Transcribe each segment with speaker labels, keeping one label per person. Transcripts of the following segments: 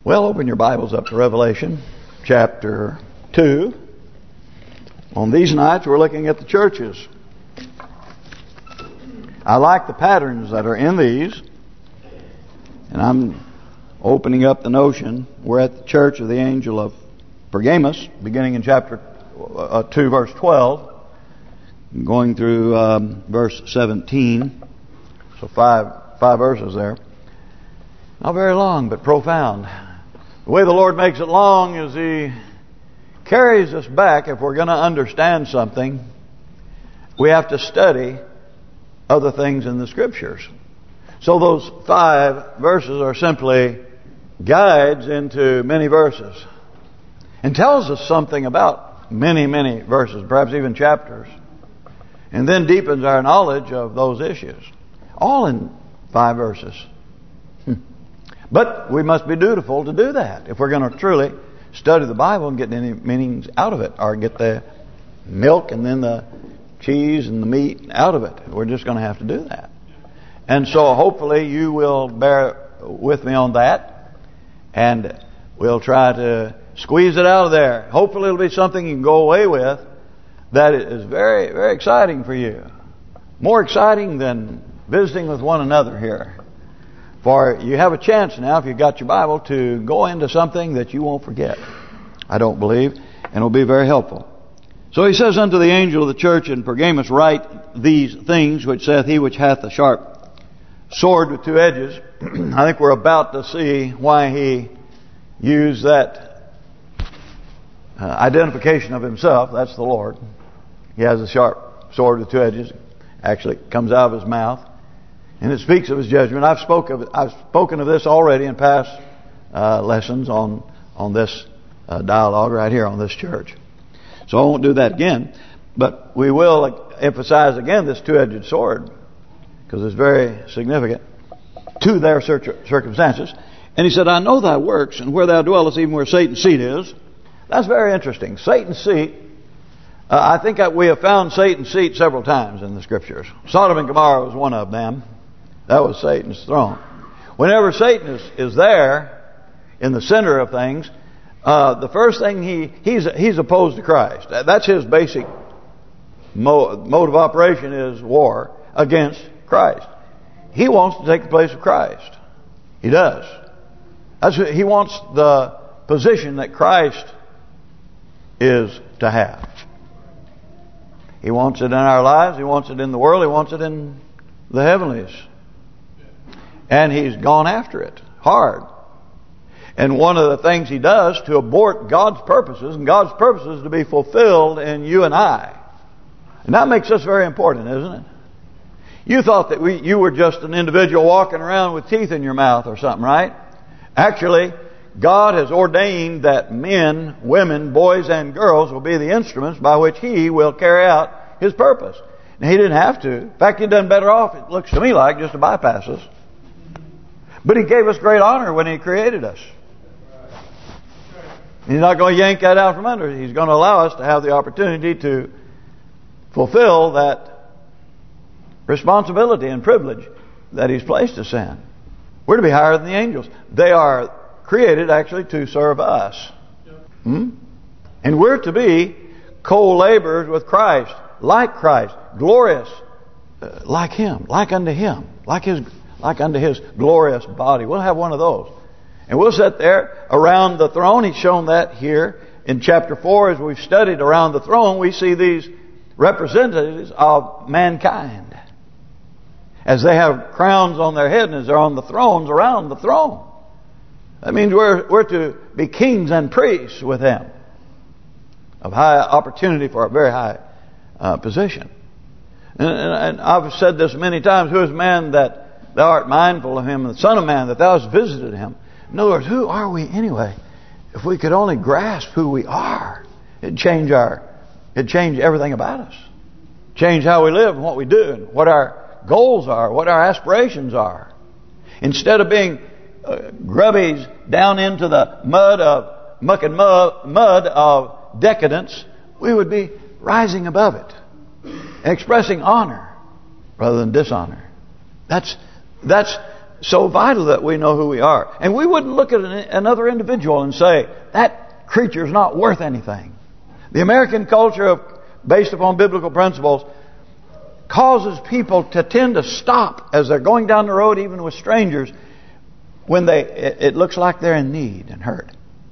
Speaker 1: Well, open your Bibles up to Revelation chapter 2. On these nights we're looking at the churches. I like the patterns that are in these. And I'm opening up the notion. We're at the church of the angel of Pergamos, beginning in chapter 2, verse 12. Going through verse 17. So five verses there. Not very long, but profound. The way the Lord makes it long is He carries us back. If we're going to understand something, we have to study other things in the Scriptures. So those 5 verses are simply guides into many verses. And tells us something about many, many verses, perhaps even chapters. And then deepens our knowledge of those issues. All in 5 verses. But we must be dutiful to do that if we're going to truly study the Bible and get any meanings out of it, or get the milk and then the cheese and the meat out of it. We're just going to have to do that. And so hopefully you will bear with me on that, and we'll try to squeeze it out of there. Hopefully it'll be something you can go away with that is very, very exciting for you. More exciting than visiting with one another here. For you have a chance now, if you've got your Bible, to go into something that you won't forget, I don't believe, and it'll be very helpful. So he says unto the angel of the church in Pergamos, write these things which saith he which hath a sharp sword with 2 edges. I think we're about to see why he used that identification of himself. That's the Lord. He has a sharp sword with 2 edges. Actually, it comes out of his mouth. And it speaks of his judgment. I've spoken of this already in past lessons on this dialogue right here on this church. So I won't do that again. But we will emphasize again this 2-edged sword, because it's very significant to their circumstances. And he said, I know thy works, and where thou dwellest, even where Satan's seat is. That's very interesting. Satan's seat. I think we have found Satan's seat several times in the Scriptures. Sodom and Gomorrah was one of them. That was Satan's throne. Whenever Satan is there in the center of things, the first thing he's opposed to Christ. That's his basic mode of operation, is war against Christ. He wants to take the place of Christ. He does. He wants the position that Christ is to have. He wants it in our lives. He wants it in the world. He wants it in the heavenlies. And he's gone after it hard. And one of the things he does to abort God's purposes, and God's purposes to be fulfilled in you and I. And that makes us very important, isn't it? You thought that you were just an individual walking around with teeth in your mouth or something, right? Actually, God has ordained that men, women, boys and girls will be the instruments by which He will carry out His purpose. And He didn't have to. In fact, He'd done better off, it looks to me like, just to bypass us. But He gave us great honor when He created us. He's not going to yank that out from under us. He's going to allow us to have the opportunity to fulfill that responsibility and privilege that He's placed us in. We're to be higher than the angels. They are created actually to serve us. And we're to be co-laborers with Christ, like Christ, glorious, like Him, like unto Him, like unto His glorious body. We'll have one of those. And we'll sit there around the throne. He's shown that here in chapter 4. As we've studied around the throne, we see these representatives of mankind. As they have crowns on their head and as they're on the thrones around the throne. That means we're to be kings and priests with Him. Of high opportunity for a very high position. And I've said this many times. Who is man that thou art mindful of him? And the Son of Man that thou hast visited him. In other words, who are we anyway? If we could only grasp who we are, it'd change everything about us. Change how we live and what we do, and what our goals are, what our aspirations are. Instead of being grubbies down into the mud of decadence, we would be rising above it and expressing honor rather than dishonor. That's so vital that we know who we are. And we wouldn't look at another individual and say, that creature's not worth anything. The American culture, based upon biblical principles, causes people to tend to stop as they're going down the road, even with strangers, when it looks like they're in need and hurt.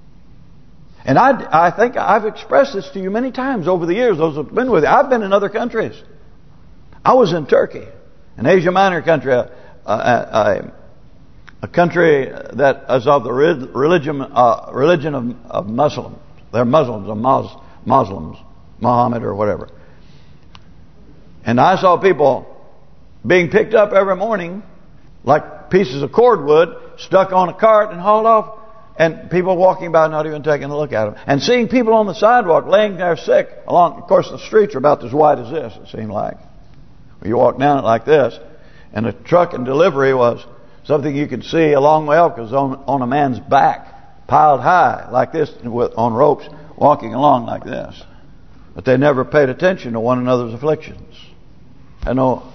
Speaker 1: And I think I've expressed this to you many times over the years, those who've been with you. I've been in other countries. I was in Turkey, an Asia Minor country, a country that is of the religion of Muslims. They're Muslims, or Muslims, Muhammad or whatever. And I saw people being picked up every morning like pieces of cordwood, stuck on a cart and hauled off, and people walking by not even taking a look at them. And seeing people on the sidewalk laying there sick along, of course the streets are about as wide as this, it seemed like. You walk down it like this, and a truck and delivery was something you could see a long way off, because on a man's back, piled high like this, on ropes, walking along like this. But they never paid attention to one another's afflictions. Had no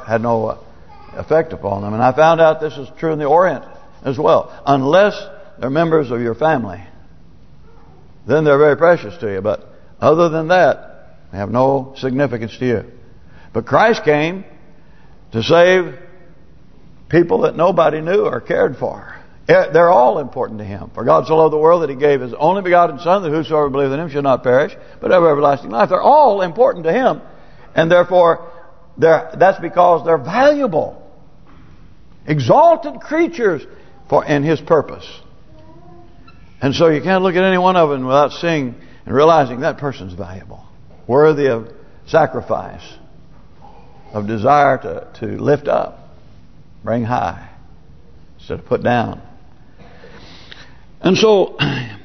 Speaker 1: effect upon them. And I found out this is true in the Orient as well. Unless they're members of your family, then they're very precious to you. But other than that, they have no significance to you. But Christ came to save people that nobody knew or cared for. They're all important to Him. For God so loved the world that He gave His only begotten Son, that whosoever believeth in Him should not perish, but have everlasting life. They're all important to Him. And therefore, that's because they're valuable, exalted creatures in His purpose. And so you can't look at any one of them without seeing and realizing that person's valuable, worthy of sacrifice, of desire to lift up, bring high, instead of put down. And so,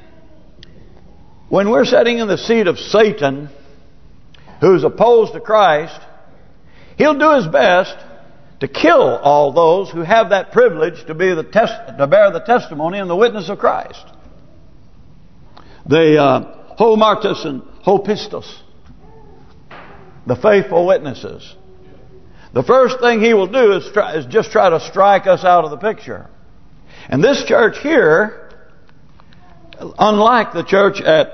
Speaker 1: when we're sitting in the seat of Satan, who's opposed to Christ, he'll do his best to kill all those who have that privilege to bear the testimony and the witness of Christ. The homartos and hopistos, the faithful witnesses. The first thing he will do is just try to strike us out of the picture. And this church here, unlike the church at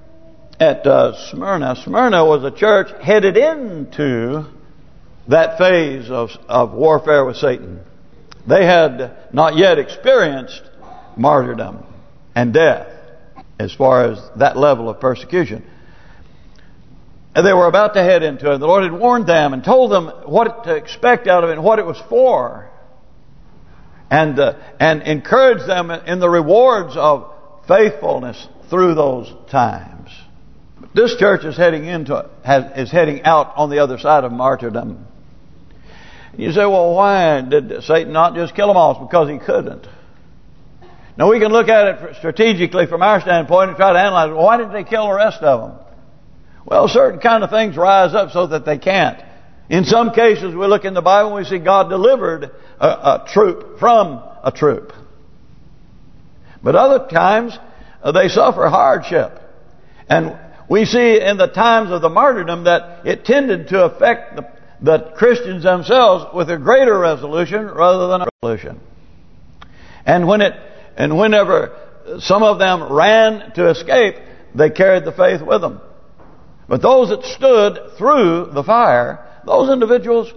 Speaker 1: Smyrna was a church headed into that phase of warfare with Satan. They had not yet experienced martyrdom and death as far as that level of persecution. And they were about to head into it. The Lord had warned them and told them what to expect out of it and what it was for. And encouraged them in the rewards of faithfulness through those times. But this church is heading out on the other side of martyrdom. You say, well, why did Satan not just kill them all? It's because he couldn't. Now we can look at it strategically from our standpoint and try to analyze, well, why didn't they kill the rest of them? Well, certain kind of things rise up so that they can't. In some cases, we look in the Bible and we see God delivered a troop from a troop. But other times, they suffer hardship. And we see in the times of the martyrdom that it tended to affect the Christians themselves with a greater resolution rather than a resolution. And whenever some of them ran to escape, they carried the faith with them. But those that stood through the fire, those individuals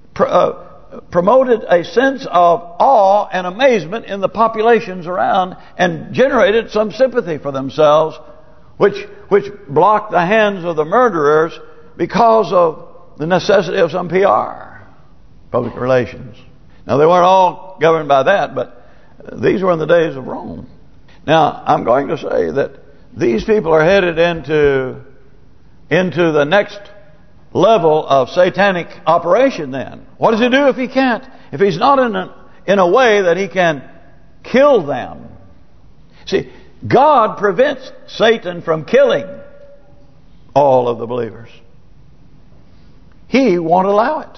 Speaker 1: promoted a sense of awe and amazement in the populations around and generated some sympathy for themselves, which blocked the hands of the murderers because of the necessity of some PR, public relations. Now, they weren't all governed by that, but these were in the days of Rome. Now, I'm going to say that these people are headed into the next level of satanic operation then. What does he do if he can't? If he's not in a way that he can kill them. See, God prevents Satan from killing all of the believers. He won't allow it.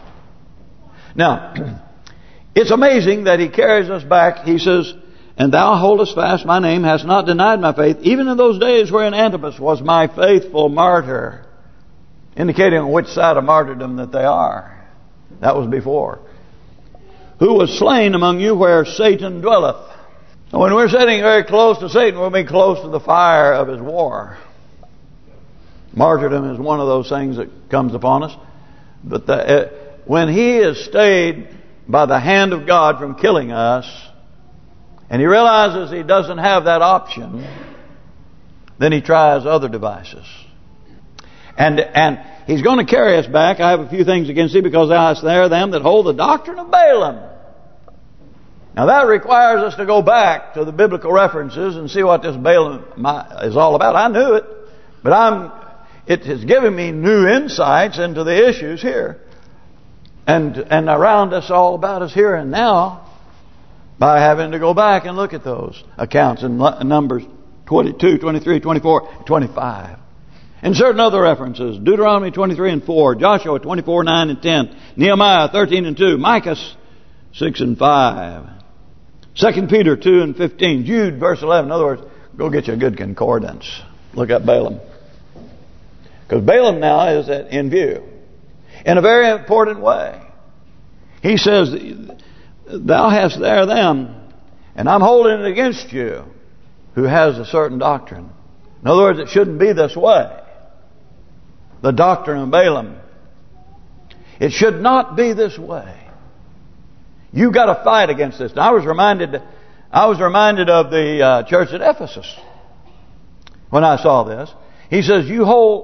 Speaker 1: Now, it's amazing that he carries us back. He says, and thou holdest fast my name, hast not denied my faith, even in those days wherein Antipas was my faithful martyr. Indicating on which side of martyrdom that they are. That was before. who was slain among you where Satan dwelleth. When we're sitting very close to Satan, we'll be close to the fire of his war. Martyrdom is one of those things that comes upon us. But when he is stayed by the hand of God from killing us, and he realizes he doesn't have that option, then he tries other devices. And he's going to carry us back. I have a few things against thee, because thou hast there them that hold the doctrine of Balaam. Now that requires us to go back to the biblical references and see what this Balaam is all about. I knew it, but it has given me new insights into the issues here and around us, all about us here and now, by having to go back and look at those accounts in Numbers 22, 23, 24, 25. And certain other references: Deuteronomy 23 and 4, Joshua 24, 9 and 10, Nehemiah 13 and 2, Micah 6 and 5, 2 Peter 2 and 15, Jude verse 11. In other words, go get you a good concordance. Look at Balaam. Because Balaam now is in view in a very important way. He says, thou hast there them, and I'm holding it against you, who has a certain doctrine. In other words, it shouldn't be this way. The doctrine of Balaam. It should not be this way. You got to fight against this. Now, I was reminded of the church at Ephesus when I saw this. He says, you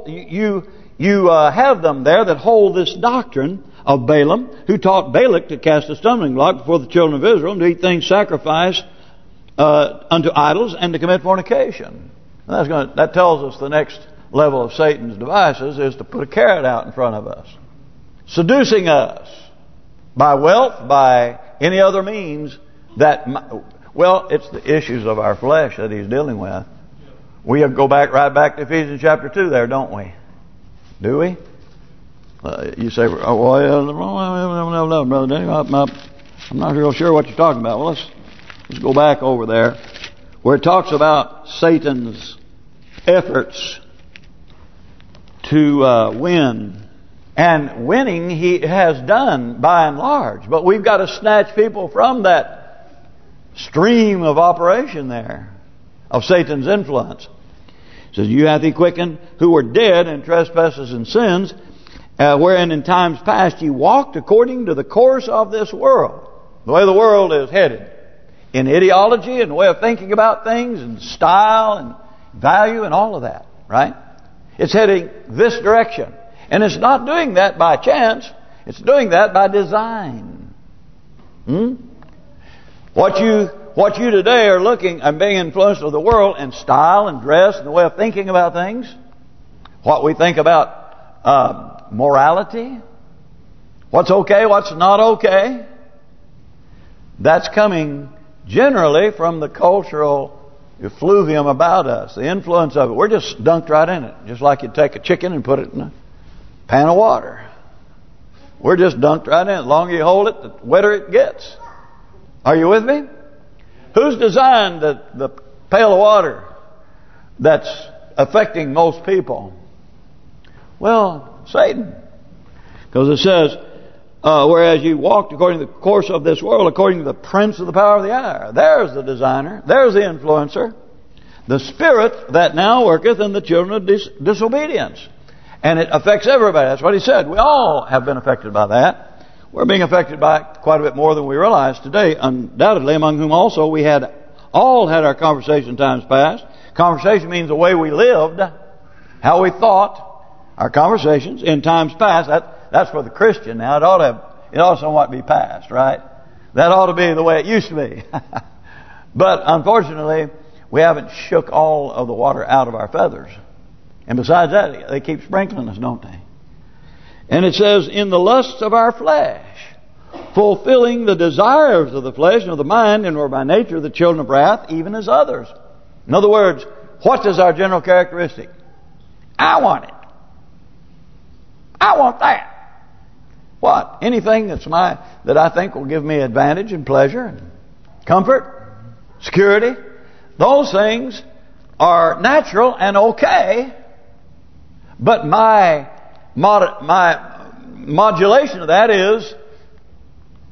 Speaker 1: have them there that hold this doctrine of Balaam, who taught Balak to cast a stumbling block before the children of Israel, and to eat things sacrificed unto idols, and to commit fornication. And that tells us the next level of Satan's devices is to put a carrot out in front of us, seducing us by wealth, by any other means that, well, it's the issues of our flesh that he's dealing with. We go right back to Ephesians chapter 2 there, don't we? Do we? You say, oh, well, no, Brother Danny, I'm not real sure what you're talking about. Well, let's go back over there where it talks about Satan's efforts to win. And winning he has done by and large. But we've got to snatch people from that stream of operation there, of Satan's influence. It says, you hath he quickened who were dead in trespasses and sins, wherein in times past ye walked according to the course of this world. The way the world is headed. In ideology and the way of thinking about things, and style and value and all of that. Right? It's heading this direction. And it's not doing that by chance. It's doing that by design. What you today are looking and being influenced with the world and style and dress and the way of thinking about things. What we think about morality. What's okay, what's not okay. That's coming generally from the cultural effluvium about us. The influence of it. We're just dunked right in it. Just like you'd take a chicken and put it in a pan of water. We're just dunked right in it. The longer you hold it, the wetter it gets. Are you with me? Who's designed the pail of water that's affecting most people? Well, Satan. Because it says, whereas you walked according to the course of this world, according to the prince of the power of the air. There's the designer. There's the influencer. The spirit that now worketh in the children of disobedience. And it affects everybody. That's what he said. We all have been affected by that. We're being affected by it quite a bit more than we realize today. Undoubtedly, among whom also we all had our conversation in times past. Conversation means the way we lived, how we thought. Our conversations in times past. That's for the Christian now. It ought to somewhat be past, right? That ought to be the way it used to be. But unfortunately, we haven't shook all of the water out of our feathers. And besides that, they keep sprinkling us, don't they? And it says, in the lusts of our flesh, fulfilling the desires of the flesh and of the mind, and were by nature the children of wrath, even as others. In other words, what is our general characteristic? I want it. I want that. What? Anything that I think will give me advantage and pleasure and comfort, security. Those things are natural and okay. But my modulation of that is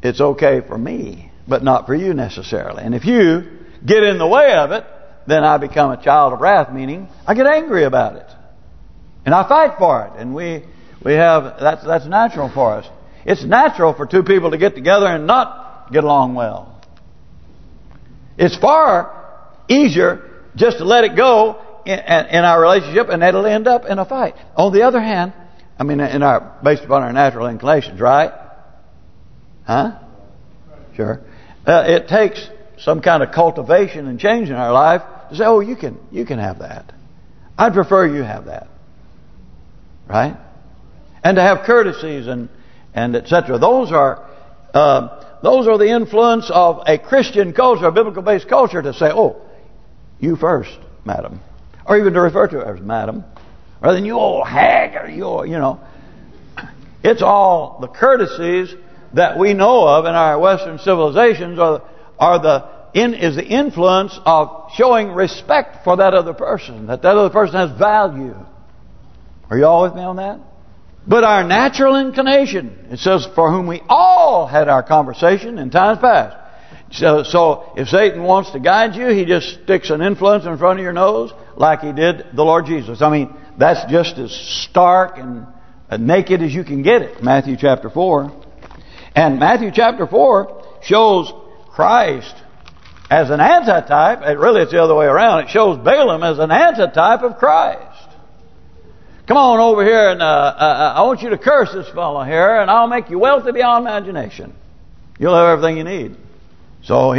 Speaker 1: it's okay for me, but not for you necessarily. And if you get in the way of it, then I become a child of wrath, meaning I get angry about it. And I fight for it. And we have, that's natural for us. It's natural for two people to get together and not get along well. It's far easier just to let it go in our relationship, and it'll end up in a fight. On the other hand, I mean, based upon our natural inclinations, right? Huh? Sure. It takes some kind of cultivation and change in our life to say, oh, you can have that. I'd prefer you have that. Right? And to have courtesies and etc. Those are the influence of a Christian culture, a biblical-based culture, to say, oh, you first, madam. Or even to refer to her as madam. Rather than you old hag, or you know. It's all the courtesies that we know of in our Western civilizations is the influence of showing respect for that other person. That other person has value. Are you all with me on that? But our natural inclination, it says, for whom we all had our conversation in times past. So if Satan wants to guide you, he just sticks an influence in front of your nose like he did the Lord Jesus. I mean, that's just as stark and naked as you can get it. Matthew chapter 4. And Matthew chapter 4 shows Christ as an antitype. Really, it's the other way around. It shows Balaam as an antitype of Christ. Come on over here and I want you to curse this fellow here, and I'll make you wealthy beyond imagination. You'll have everything you need. So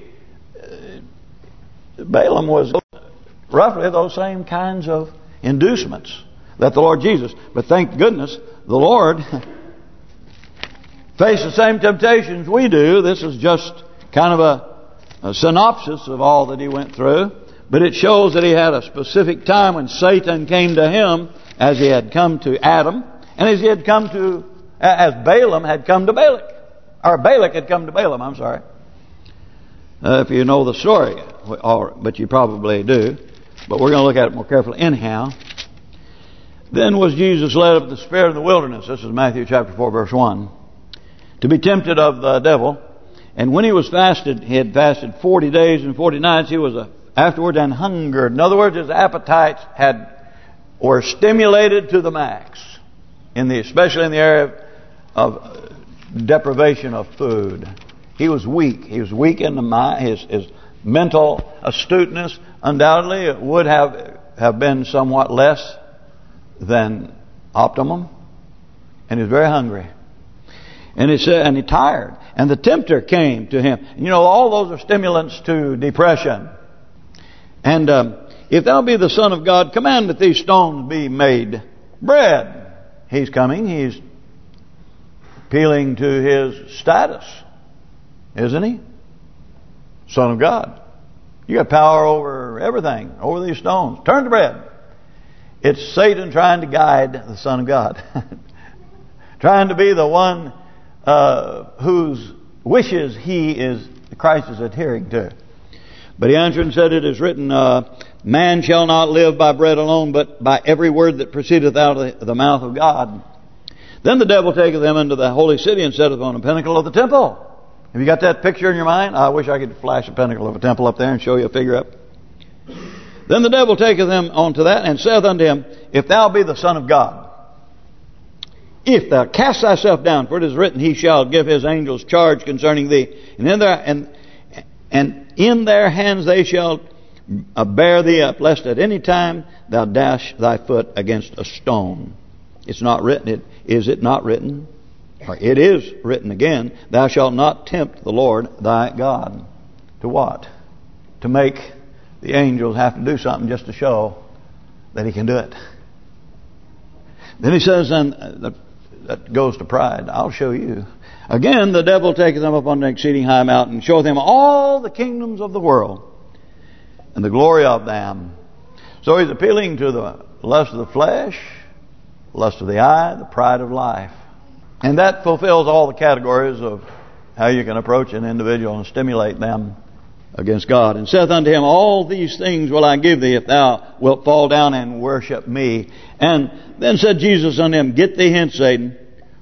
Speaker 1: Balaam was roughly those same kinds of inducements that the Lord Jesus. But thank goodness the Lord faced the same temptations we do. This is just kind of a synopsis of all that he went through. But it shows that he had a specific time when Satan came to him, as he had come to Adam, and as Balaam had come to Balak. Or Balak had come to Balaam, I'm sorry. If you know the story, but you probably do. But we're going to look at it more carefully. Anyhow, then was Jesus led up the Spirit in the wilderness. This is Matthew chapter 4, verse 1. To be tempted of the devil. And when he was fasted, he had fasted 40 days and 40 nights. He was afterwards and hungered. In other words, his appetites were stimulated to the max, especially in the area of deprivation of food. He was weak. He was weak in the mind. His mental astuteness undoubtedly would have been somewhat less than optimum, and he was very hungry. And he said, and he tired. And the tempter came to him. You know, all those are stimulants to depression. And if thou be the Son of God, command that these stones be made bread. He's coming. He's appealing to his status, isn't he? Son of God. You got power over everything, over these stones. Turn to bread. It's Satan trying to guide the Son of God. Trying to be the one whose wishes Christ is adhering to. But he answered and said, it is written, man shall not live by bread alone, but by every word that proceedeth out of the mouth of God. Then the devil taketh them into the holy city and setteth on the pinnacle of the temple. Have you got that picture in your mind? I wish I could flash a pinnacle of a temple up there and show you a figure up. Then the devil taketh him onto that and saith unto him, if thou be the Son of God, if thou cast thyself down, for it is written, he shall give his angels charge concerning thee, and in their hands they shall bear thee up, lest at any time thou dash thy foot against a stone. It's not written. Is it not written? Or it is written again, thou shalt not tempt the Lord thy God. To what? To make the angels have to do something just to show that he can do it. Then he says, and that goes to pride. I'll show you. Again, the devil taketh them up on an exceeding high mountain, and showeth them all the kingdoms of the world, and the glory of them. So he's appealing to the lust of the flesh, lust of the eye, the pride of life. And that fulfills all the categories of how you can approach an individual and stimulate them against God. And saith unto him, all these things will I give thee, if thou wilt fall down and worship me. And then said Jesus unto him, get thee hence, Satan,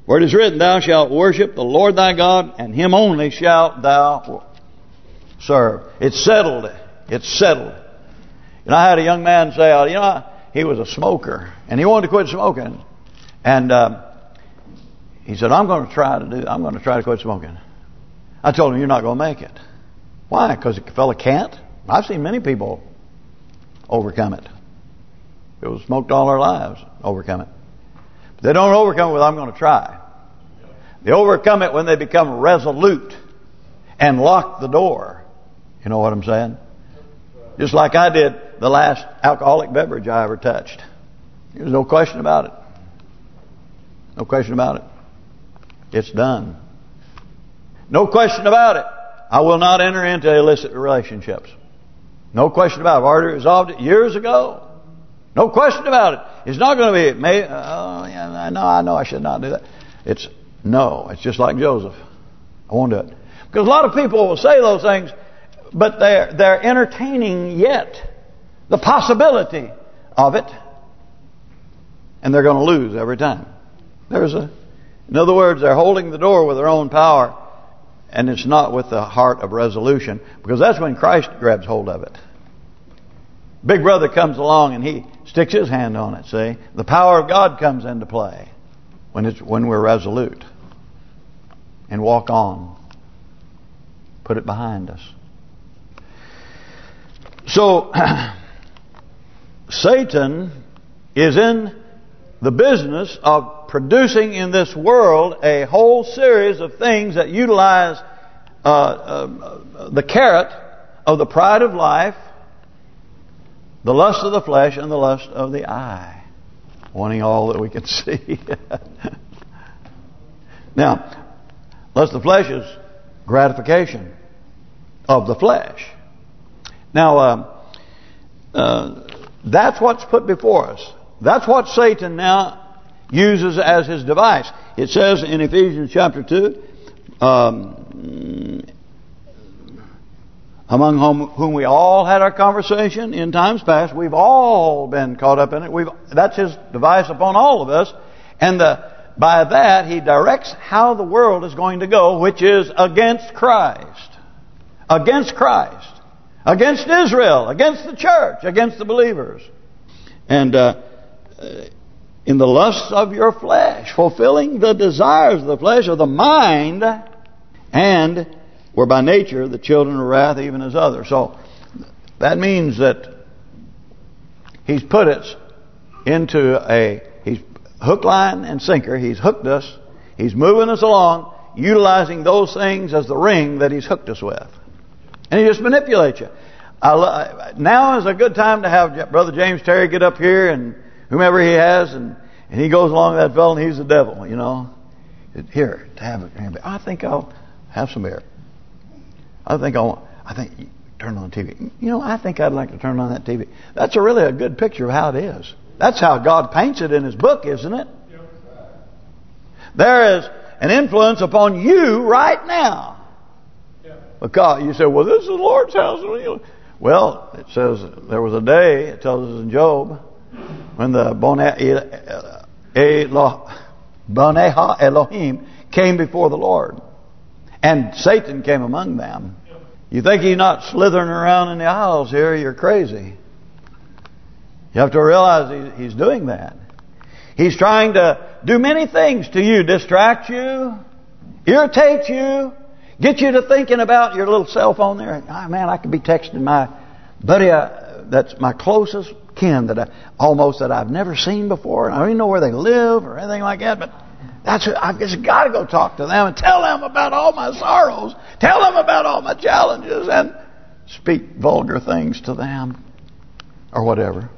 Speaker 1: For it is written, Thou shalt worship the Lord thy God, and Him only shalt thou serve. It's settled. It's settled. I had a young man say, he was a smoker, and he wanted to quit smoking. And he said, I'm going to try to quit smoking. I told him, you're not going to make it. Why? Because the fella can't? I've seen many people overcome it. People smoked all their lives, overcome it. But they don't overcome it with, I'm going to try. They overcome it when they become resolute and lock the door. You know what I'm saying? Just like I did the last alcoholic beverage I ever touched. There's no question about it. No question about it. It's done. No question about it. I will not enter into illicit relationships. No question about it. I've already resolved it years ago. No question about it. It's not going to be, I know I should not do that. It's just like Joseph. I won't do it. Because a lot of people will say those things, but they're entertaining yet the possibility of it, and they're going to lose every time. In other words, they're holding the door with their own power, and it's not with the heart of resolution, because that's when Christ grabs hold of it. Big brother comes along and he sticks his hand on it. See, the power of God comes into play when we're resolute and walk on, put it behind us. So Satan is in the business of producing in this world a whole series of things that utilize the carrot of the pride of life, the lust of the flesh, and the lust of the eye, wanting all that we can see. Now, lust of the flesh is gratification of the flesh. Now, that's what's put before us. That's what Satan now uses as his device. It says in Ephesians chapter 2, among whom we all had our conversation in times past. We've all been caught up in it. That's his device upon all of us. And by that, he directs how the world is going to go, which is against Christ. Against Christ. Against Israel. Against the church. Against the believers. And in the lusts of your flesh, fulfilling the desires of the flesh, of the mind, and were by nature the children of wrath, even as others. So that means that he's put us into he's hook, line, and sinker. He's hooked us. He's moving us along, utilizing those things as the ring that he's hooked us with. And he just manipulates you. Now is a good time to have Brother James Terry get up here and whomever he has, and he goes along with that fellow, and he's the devil, you know. Here, to have it. I think I'll have some beer. I think turn on the TV. You know, I think I'd like to turn on that TV. That's really a good picture of how it is. That's how God paints it in His book, isn't it? There is an influence upon you right now. Because you say, well, this is the Lord's house. Well, it says there was a day, it tells us in Job, when the Boneha Elohim came before the Lord. And Satan came among them. You think he's not slithering around in the aisles here, you're crazy. You have to realize he's doing that. He's trying to do many things to you. Distract you, irritate you, get you to thinking about your little cell phone there. Oh, man, I could be texting my buddy that's my closest kin that I've never seen before. And I don't even know where they live or anything like that, but I've just got to go talk to them and tell them about all my sorrows. Tell them about all my challenges and speak vulgar things to them or whatever.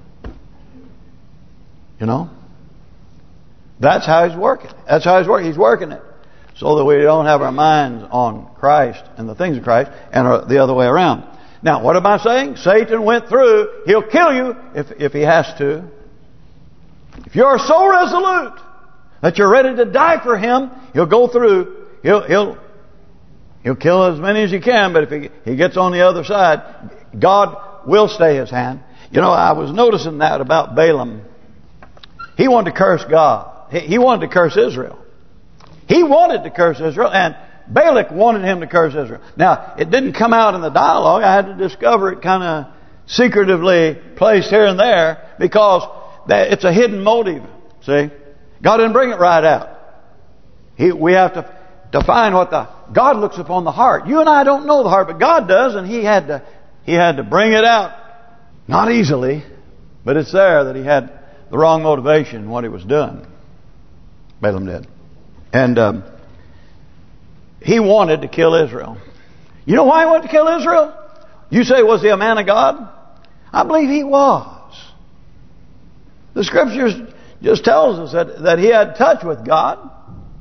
Speaker 1: You know? That's how he's working. That's how he's working. He's working it so that we don't have our minds on Christ and the things of Christ and the other way around. Now, what am I saying? Satan went through. He'll kill you if he has to. If you're so resolute that you're ready to die for him, he'll go through. He'll kill as many as he can, but if he gets on the other side, God will stay his hand. You know, I was noticing that about Balaam. He wanted to curse God. He wanted to curse Israel. He wanted to curse Israel, and Balak wanted him to curse Israel. Now, it didn't come out in the dialogue. I had to discover it kind of secretively placed here and there, because it's a hidden motive. See? God didn't bring it right out. We have to find what God looks upon the heart. You and I don't know the heart, but God does, and He had to bring it out. Not easily, but it's there that he had the wrong motivation in what he was doing. Balaam did. And he wanted to kill Israel. You know why he wanted to kill Israel? You say, was he a man of God? I believe he was. The Scriptures just tells us that he had touch with God.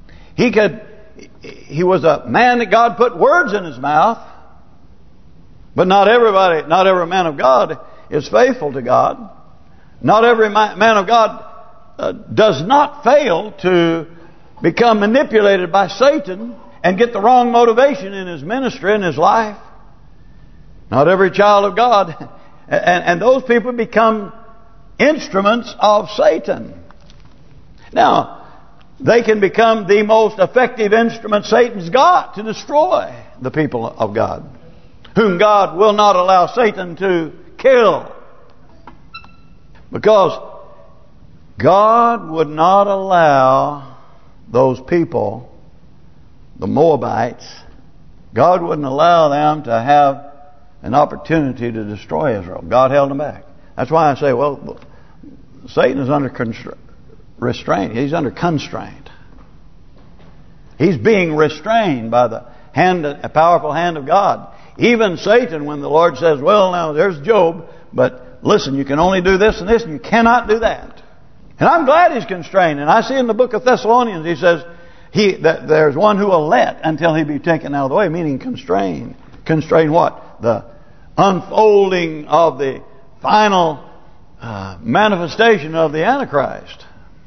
Speaker 1: He was a man that God put words in his mouth. But not every man of God is faithful to God. Not every man of God does not fail to become manipulated by Satan and get the wrong motivation in his ministry and his life. Not every child of God. And those people become instruments of Satan. Now, they can become the most effective instrument Satan's got to destroy the people of God, whom God will not allow Satan to kill. Because God would not allow those people, the Moabites, God wouldn't allow them to have an opportunity to destroy Israel. God held them back. That's why I say, well, Satan is under restraint. He's under constraint. He's being restrained by the a powerful hand of God. Even Satan, when the Lord says, well, now there's Job, but listen, you can only do this and this, and you cannot do that. And I'm glad he's constrained. And I see in the book of Thessalonians, he says that there's one who will let until he be taken out of the way, meaning constrained. Constrain what? The unfolding of the final manifestation of the Antichrist.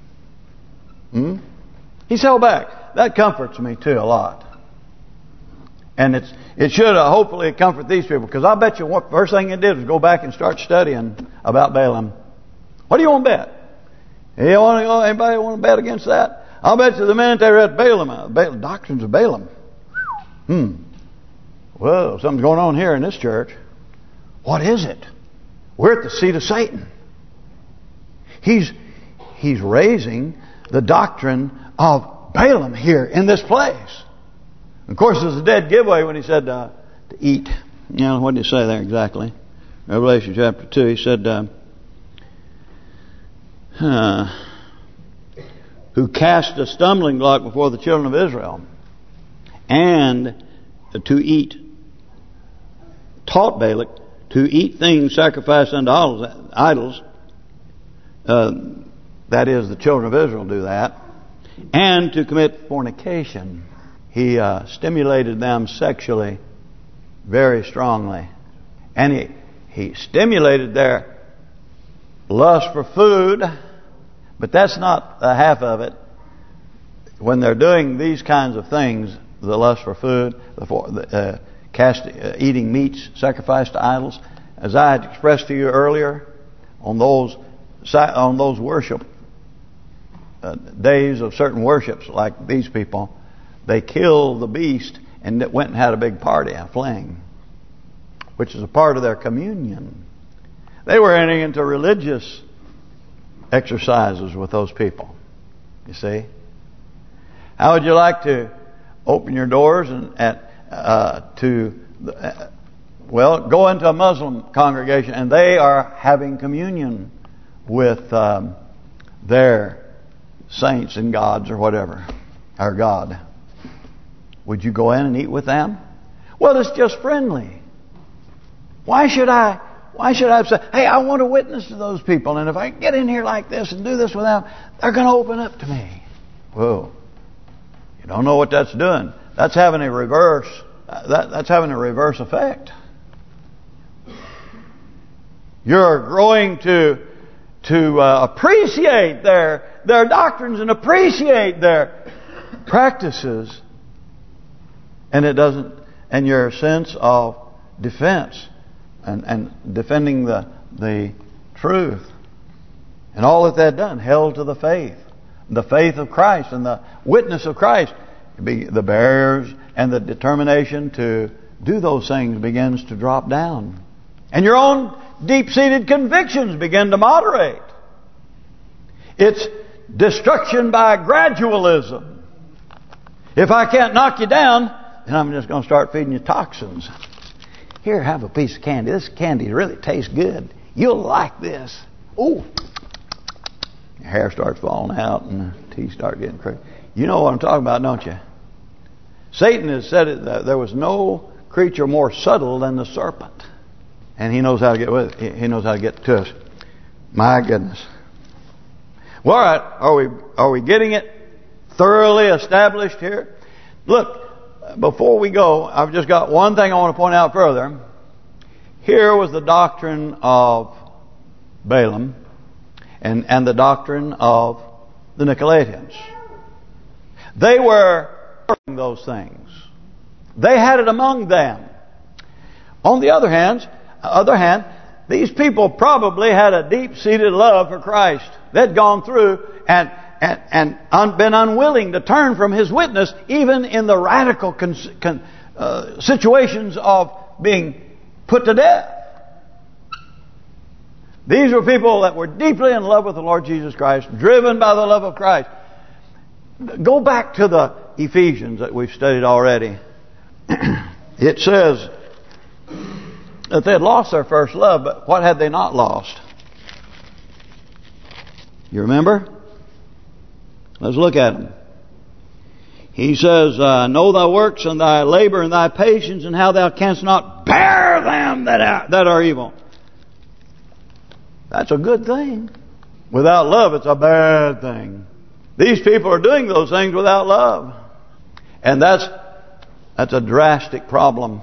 Speaker 1: He's held back. That comforts me too a lot. And it should hopefully comfort these people, because I bet you what first thing they did was go back and start studying about Balaam. What do you want to bet? Anybody want to bet against that? I'll bet you the minute they read Balaam, doctrines of Balaam. Well, something's going on here in this church. What is it? We're at the seat of Satan. He's raising the doctrine of Balaam here in this place. Of course, there's a dead giveaway when he said to eat. You know, what did he say there exactly? Revelation chapter 2, he said, who cast a stumbling block before the children of Israel, and to eat, taught Balak to eat things sacrificed unto idols. That is, the children of Israel do that. And to commit fornication. He stimulated them sexually very strongly. And he stimulated their lust for food. But that's not the half of it. When they're doing these kinds of things, the lust for food, eating meats sacrificed to idols, as I had expressed to you earlier, on those worship days of certain worships, like these people, they killed the beast and went and had a big party, a fling, which is a part of their communion. They were entering into religious exercises with those people. You see? How would you like to open your doors and go into a Muslim congregation and they are having communion with their saints and gods or whatever, or God? Would you go in and eat with them? Well, it's just friendly. Why should I say, hey, I want to witness to those people, and if I get in here like this and do this with them, they're going to open up to me. Whoa. You don't know what that's doing. That's having a reverse. That's having a reverse effect. You're growing to appreciate their doctrines and appreciate their practices, and it doesn't. And your sense of defense and defending the truth and all that they've done, held to the faith of Christ and the witness of Christ. the barriers and the determination to do those things begins to drop down. And your own deep-seated convictions begin to moderate. It's destruction by gradualism. If I can't knock you down, then I'm just going to start feeding you toxins. Here, have a piece of candy. This candy really tastes good. You'll like this. Ooh. Your hair starts falling out and the teeth start getting crazy. You know what I'm talking about, don't you? Satan has said that there was no creature more subtle than the serpent. And he knows how to get with it. He knows how to get to us. My goodness. Well, all right. Are we getting it thoroughly established here? Look, before we go, I've just got one thing I want to point out further. Here was the doctrine of Balaam and the doctrine of the Nicolaitans. They were doing those things. They had it among them. On the other hand, these people probably had a deep-seated love for Christ. They'd gone through and been unwilling to turn from His witness, even in the radical situations of being put to death. These were people that were deeply in love with the Lord Jesus Christ, driven by the love of Christ. Go back to the Ephesians that we've studied already. It says that they had lost their first love, but what had they not lost? You remember? Let's look at them. He says, know thy works and thy labor and thy patience, and how thou canst not bear them that are evil. That's a good thing. Without love, it's a bad thing. These people are doing those things without love. And that's a drastic problem.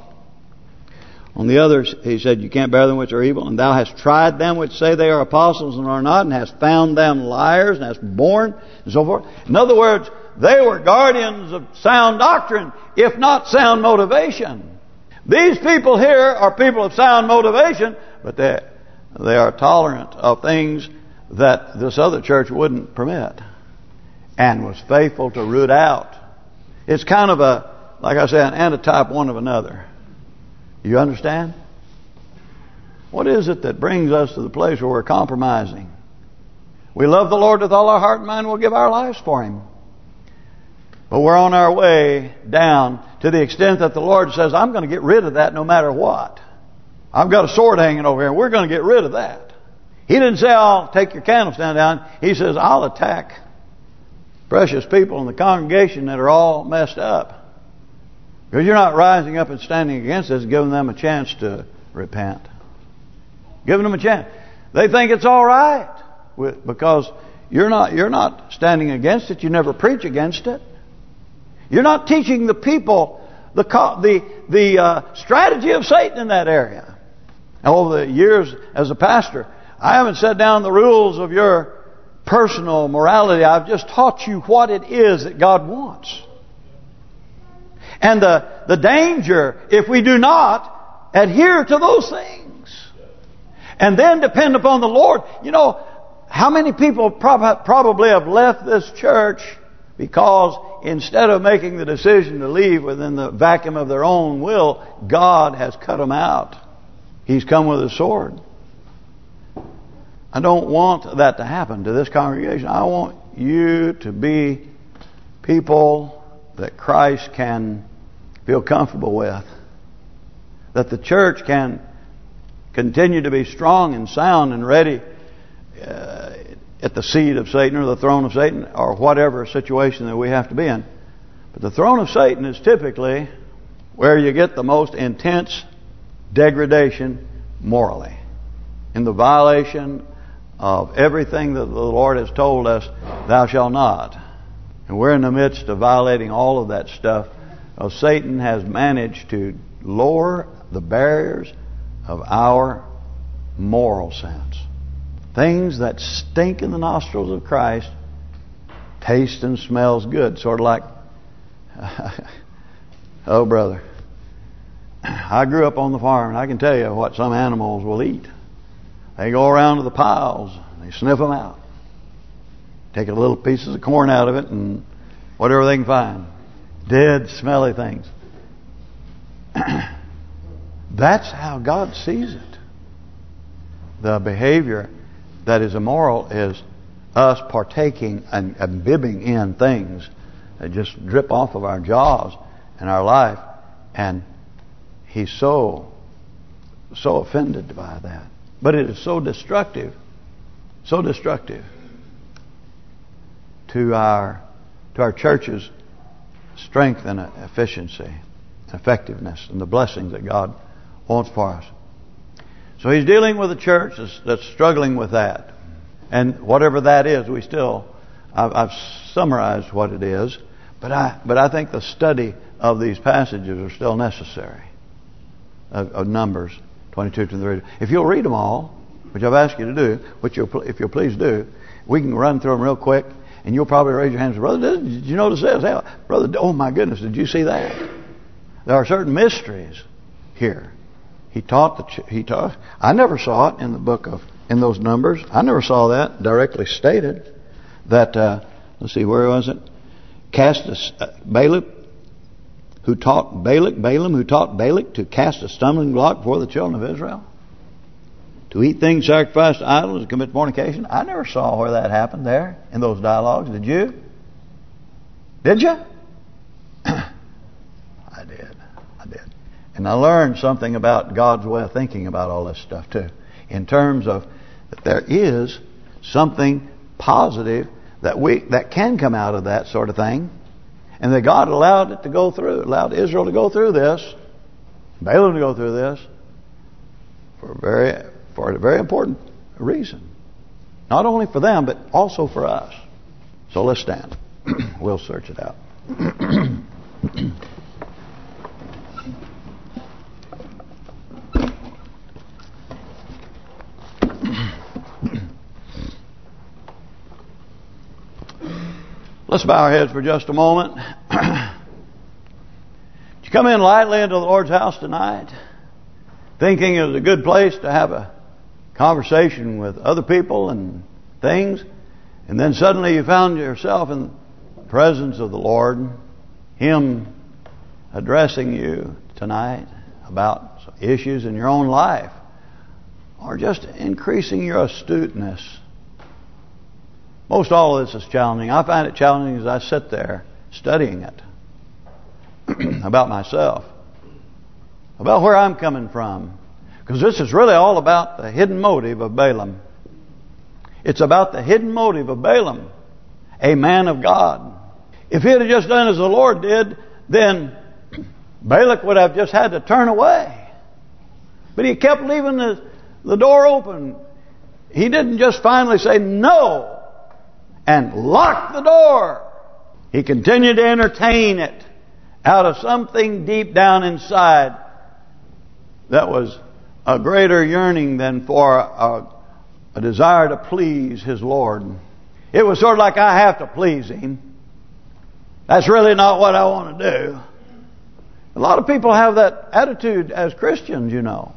Speaker 1: On the others, he said, you can't bear them which are evil, and thou hast tried them which say they are apostles and are not, and hast found them liars, and hast borne, and so forth. In other words, they were guardians of sound doctrine, if not sound motivation. These people here are people of sound motivation, but they are tolerant of things that this other church wouldn't permit, and was faithful to root out. It's kind of like I say, an antitype one of another. You understand? What is it that brings us to the place where we're compromising? We love the Lord with all our heart and mind. We'll give our lives for Him. But we're on our way down to the extent that the Lord says, I'm going to get rid of that no matter what. I've got a sword hanging over here, and we're going to get rid of that. He didn't say, I'll take your candlestand down. He says, I'll attack precious people in the congregation that are all messed up. Because you're not rising up and standing against this, giving them a chance to repent. Giving them a chance. They think it's all right because you're not standing against it. You never preach against it. You're not teaching the people the strategy of Satan in that area. Over the years as a pastor, I haven't set down the rules of your personal morality. I've just taught you what it is that God wants. And the danger if we do not adhere to those things. And then depend upon the Lord. You know, how many people probably have left this church because instead of making the decision to leave within the vacuum of their own will, God has cut them out. He's come with a sword. I don't want that to happen to this congregation. I want you to be people that Christ can feel comfortable with. That the church can continue to be strong and sound and ready at the seat of Satan or the throne of Satan or whatever situation that we have to be in. But the throne of Satan is typically where you get the most intense degradation morally. In the violation of everything that the Lord has told us, thou shalt not. And we're in the midst of violating all of that stuff. Satan has managed to lower the barriers of our moral sense. Things that stink in the nostrils of Christ taste and smells good. Sort of like, oh brother, I grew up on the farm and I can tell you what some animals will eat. They go around to the piles, they sniff them out. Take a little pieces of corn out of it and whatever they can find. Dead, smelly things. That's how God sees it. The behavior that is immoral is us partaking and imbibing in things that just drip off of our jaws in our life, and He's so offended by that. But it is so destructive to our church's strength and efficiency, effectiveness, and the blessings that God wants for us. So He's dealing with a church that's struggling with that. And whatever that is, I've summarized what it is, but I think the study of these passages are still necessary. Of Numbers 22 to 30. If you'll read them all, which I've asked you to do, if you'll please do, we can run through them real quick, and you'll probably raise your hands and say, "Brother, did you notice this? Hey, brother, oh my goodness, did you see that?" There are certain mysteries here. He taught. I never saw it in those Numbers. I never saw that directly stated. That let's see, where was it? Balaam, who taught Balak to cast a stumbling block before the children of Israel, to eat things sacrificed to idols, and commit fornication. I never saw where that happened there in those dialogues. Did you? Did you? I did. And I learned something about God's way of thinking about all this stuff too. In terms of that there is something positive that can come out of that sort of thing. And that God allowed it to go through. Allowed Israel to go through this. Balaam to go through this. For a very important reason. Not only for them, but also for us. So let's stand. We'll search it out. Let's bow our heads for just a moment. Did you come in lightly into the Lord's house tonight, thinking it was a good place to have a conversation with other people and things, and then suddenly you found yourself in the presence of the Lord, Him addressing you tonight about issues in your own life, or just increasing your astuteness? Most all of this is challenging. I find it challenging as I sit there studying it about myself, about where I'm coming from. Because this is really all about the hidden motive of Balaam. It's about the hidden motive of Balaam, a man of God. If he had just done as the Lord did, then Balak would have just had to turn away. But he kept leaving the door open. He didn't just finally say no and lock the door. He continued to entertain it out of something deep down inside that was a greater yearning than for a desire to please his Lord. It was sort of like, I have to please Him. That's really not what I want to do. A lot of people have that attitude as Christians, you know.